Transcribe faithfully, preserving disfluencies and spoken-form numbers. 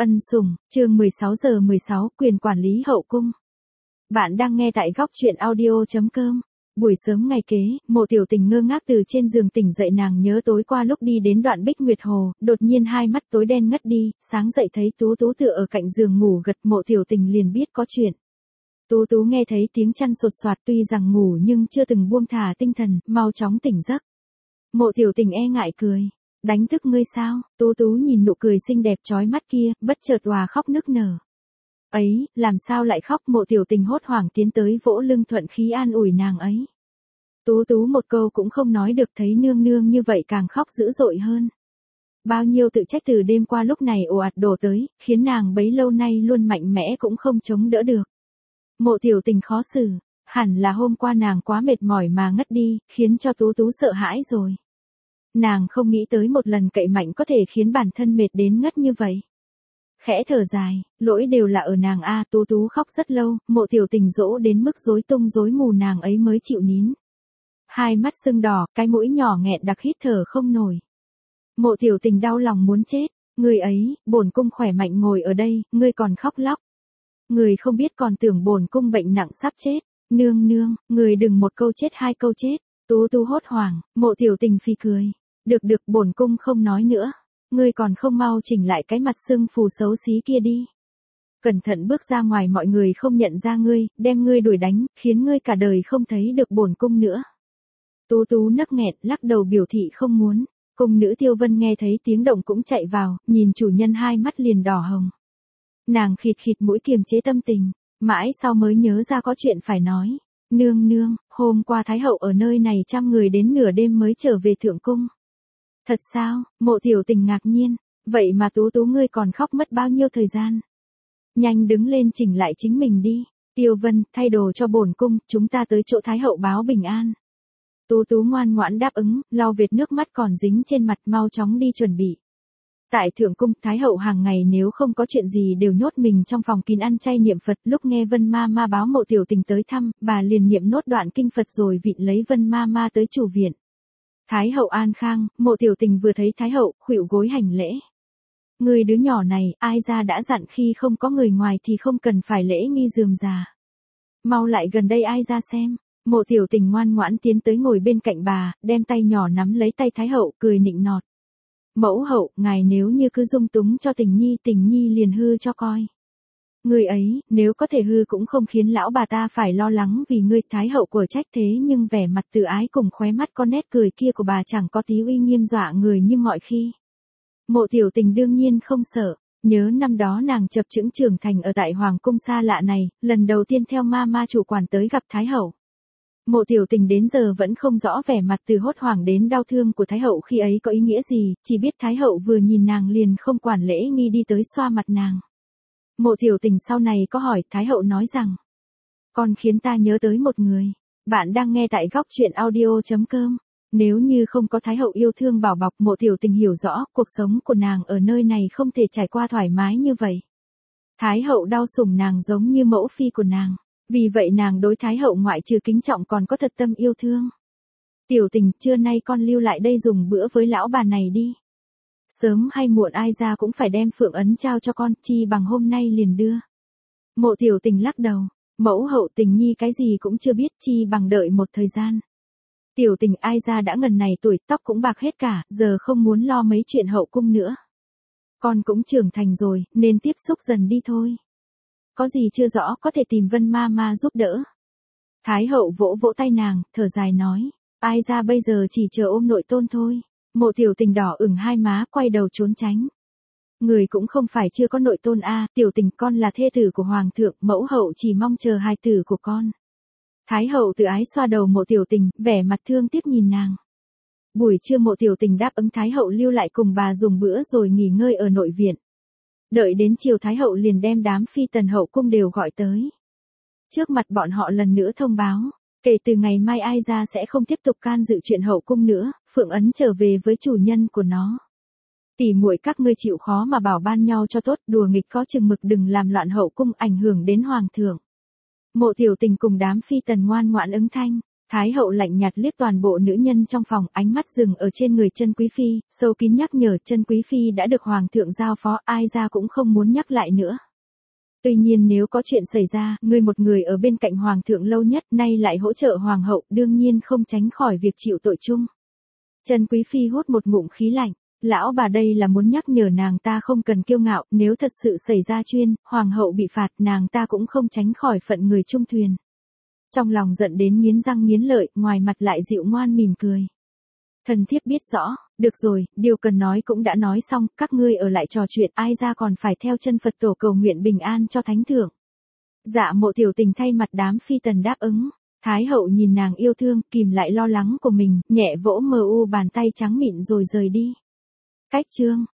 Ân sủng, chương mười sáu giờ mười sáu, quyền quản lý hậu cung. Bạn đang nghe tại góc truyện audio chấm com. Buổi sớm ngày kế, Mộ Tiểu Tình ngơ ngác từ trên giường tỉnh dậy, nàng nhớ tối qua lúc đi đến đoạn Bích Nguyệt Hồ, đột nhiên hai mắt tối đen ngất đi, sáng dậy thấy Tú Tú tựa ở cạnh giường ngủ gật, Mộ Tiểu Tình liền biết có chuyện. Tú Tú nghe thấy tiếng chăn sột soạt, tuy rằng ngủ nhưng chưa từng buông thả tinh thần, mau chóng tỉnh giấc. Mộ Tiểu Tình e ngại cười. Đánh thức ngươi sao? Tú Tú nhìn nụ cười xinh đẹp chói mắt kia, bất chợt òa khóc nức nở. Ấy, làm sao lại khóc? Mộ Tiểu Tình hốt hoảng tiến tới vỗ lưng thuận khí an ủi nàng ấy. Tú Tú một câu cũng không nói được, thấy nương nương như vậy càng khóc dữ dội hơn. Bao nhiêu tự trách từ đêm qua lúc này ồ ạt đổ tới, khiến nàng bấy lâu nay luôn mạnh mẽ cũng không chống đỡ được. Mộ Tiểu Tình khó xử, hẳn là hôm qua nàng quá mệt mỏi mà ngất đi, khiến cho Tú Tú sợ hãi rồi. Nàng không nghĩ tới một lần cậy mạnh có thể khiến bản thân mệt đến ngất như vậy. Khẽ thở dài, lỗi đều là ở nàng a. Tú Tú khóc rất lâu, Mộ Tiểu Tình dỗ đến mức rối tung rối mù nàng ấy mới chịu nín. Hai mắt sưng đỏ, cái mũi nhỏ nghẹn đặc hít thở không nổi. Mộ Tiểu Tình đau lòng muốn chết, người ấy, bổn cung khỏe mạnh ngồi ở đây, ngươi còn khóc lóc. Người không biết còn tưởng bổn cung bệnh nặng sắp chết, nương nương, người đừng một câu chết hai câu chết. Tú Tú hốt hoảng, Mộ Tiểu Tình phì cười. Được được, bổn cung không nói nữa. Ngươi còn không mau chỉnh lại cái mặt sưng phù xấu xí kia đi. Cẩn thận bước ra ngoài mọi người không nhận ra ngươi, đem ngươi đuổi đánh, khiến ngươi cả đời không thấy được bổn cung nữa. Tú Tú nấc nghẹn, lắc đầu biểu thị không muốn. Cung nữ Tiêu Vân nghe thấy tiếng động cũng chạy vào, nhìn chủ nhân hai mắt liền đỏ hồng. Nàng khịt khịt mũi kiềm chế tâm tình, mãi sau mới nhớ ra có chuyện phải nói. Nương nương, hôm qua Thái hậu ở nơi này trăm người đến nửa đêm mới trở về thượng cung. Thật sao? Mộ Tiểu Tình ngạc nhiên, vậy mà Tú Tú ngươi còn khóc mất bao nhiêu thời gian? Nhanh đứng lên chỉnh lại chính mình đi. Tiêu Vân, thay đồ cho bổn cung, chúng ta tới chỗ Thái hậu báo bình an. Tú Tú ngoan ngoãn đáp ứng, lau vệt nước mắt còn dính trên mặt, mau chóng đi chuẩn bị. Tại thượng cung, Thái hậu hàng ngày nếu không có chuyện gì đều nhốt mình trong phòng kín ăn chay niệm Phật. Lúc nghe Vân Ma Ma báo Mộ Tiểu Tình tới thăm, bà liền niệm nốt đoạn kinh Phật rồi vịn lấy Vân Ma Ma tới chủ viện. Thái hậu an khang. Mộ Tiểu Tình vừa thấy Thái hậu, khuỵu gối hành lễ. Người đứa nhỏ này, ai ra đã dặn khi không có người ngoài thì không cần phải lễ nghi rườm rà. Mau lại gần đây ai ra xem. Mộ Tiểu Tình ngoan ngoãn tiến tới ngồi bên cạnh bà, đem tay nhỏ nắm lấy tay Thái hậu, cười nịnh nọt. Mẫu hậu, ngài nếu như cứ dung túng cho Tình Nhi, Tình Nhi liền hư cho coi. Người ấy, nếu có thể hư cũng không khiến lão bà ta phải lo lắng vì ngươi. Thái hậu của trách thế nhưng vẻ mặt từ ái cùng khóe mắt con nét cười kia của bà chẳng có tí uy nghiêm dọa người như mọi khi. Mộ Tiểu Tình đương nhiên không sợ, nhớ năm đó nàng chập chững trưởng thành ở tại hoàng cung xa lạ này, lần đầu tiên theo ma ma chủ quản tới gặp Thái hậu. Mộ Tiểu Tình đến giờ vẫn không rõ vẻ mặt từ hốt hoảng đến đau thương của Thái hậu khi ấy có ý nghĩa gì, chỉ biết Thái hậu vừa nhìn nàng liền không quản lễ nghi đi tới xoa mặt nàng. Mộ Tiểu Tình sau này có hỏi, Thái hậu nói rằng, con khiến ta nhớ tới một người. Bạn đang nghe tại góc truyện audio chấm com. Nếu như không có Thái hậu yêu thương bảo bọc, Mộ Tiểu Tình hiểu rõ, cuộc sống của nàng ở nơi này không thể trải qua thoải mái như vậy. Thái hậu đau sủng nàng giống như mẫu phi của nàng. Vì vậy nàng đối Thái hậu ngoại trừ kính trọng còn có thật tâm yêu thương. Tiểu Tình, trưa nay con lưu lại đây dùng bữa với lão bà này đi. Sớm hay muộn ai ra cũng phải đem phượng ấn trao cho con, chi bằng hôm nay liền đưa. Mộ Tiểu Tình lắc đầu, mẫu hậu, Tình Nhi cái gì cũng chưa biết, chi bằng đợi một thời gian. Tiểu Tình, ai ra đã ngần này tuổi, tóc cũng bạc hết cả, giờ không muốn lo mấy chuyện hậu cung nữa. Con cũng trưởng thành rồi, nên tiếp xúc dần đi thôi. Có gì chưa rõ có thể tìm Vân Ma Ma giúp đỡ. Thái hậu vỗ vỗ tay nàng, thở dài nói, ai ra bây giờ chỉ chờ ôm nội tôn thôi. Mộ Tiểu Tình đỏ ửng hai má, quay đầu trốn tránh. Người cũng không phải chưa có nội tôn a. Tiểu Tình, con là thê tử của hoàng thượng, mẫu hậu chỉ mong chờ hài tử của con. Thái hậu tự ái xoa đầu Mộ Tiểu Tình, vẻ mặt thương tiếc nhìn nàng. Buổi trưa Mộ Tiểu Tình đáp ứng Thái hậu lưu lại cùng bà dùng bữa rồi nghỉ ngơi ở nội viện. Đợi đến chiều Thái hậu liền đem đám phi tần hậu cung đều gọi tới. Trước mặt bọn họ lần nữa thông báo, kể từ ngày mai ai ra sẽ không tiếp tục can dự chuyện hậu cung nữa, phượng ấn trở về với chủ nhân của nó. Tỉ muội các ngươi chịu khó mà bảo ban nhau cho tốt, đùa nghịch có chừng mực, đừng làm loạn hậu cung ảnh hưởng đến hoàng thượng. Mộ Tiểu Tình cùng đám phi tần ngoan ngoãn ứng thanh. Thái hậu lạnh nhạt liếc toàn bộ nữ nhân trong phòng, ánh mắt dừng ở trên người chân quý phi, sâu kín nhắc nhở chân quý phi đã được hoàng thượng giao phó, ai ra cũng không muốn nhắc lại nữa. Tuy nhiên nếu có chuyện xảy ra, ngươi một người ở bên cạnh hoàng thượng lâu nhất, nay lại hỗ trợ hoàng hậu, đương nhiên không tránh khỏi việc chịu tội chung. Chân quý phi hút một ngụm khí lạnh, lão bà đây là muốn nhắc nhở nàng ta không cần kiêu ngạo, nếu thật sự xảy ra chuyên, hoàng hậu bị phạt, nàng ta cũng không tránh khỏi phận người chung thuyền. Trong lòng giận đến nghiến răng nghiến lợi, ngoài mặt lại dịu ngoan mỉm cười. Thần thiếp biết rõ, được rồi, điều cần nói cũng đã nói xong, các ngươi ở lại trò chuyện, ai ra còn phải theo chân Phật tổ cầu nguyện bình an cho thánh thượng. Dạ Mộ Tiểu Tình thay mặt đám phi tần đáp ứng. Thái hậu nhìn nàng yêu thương, kìm lại lo lắng của mình, nhẹ vỗ mờ u bàn tay trắng mịn rồi rời đi. Cách chương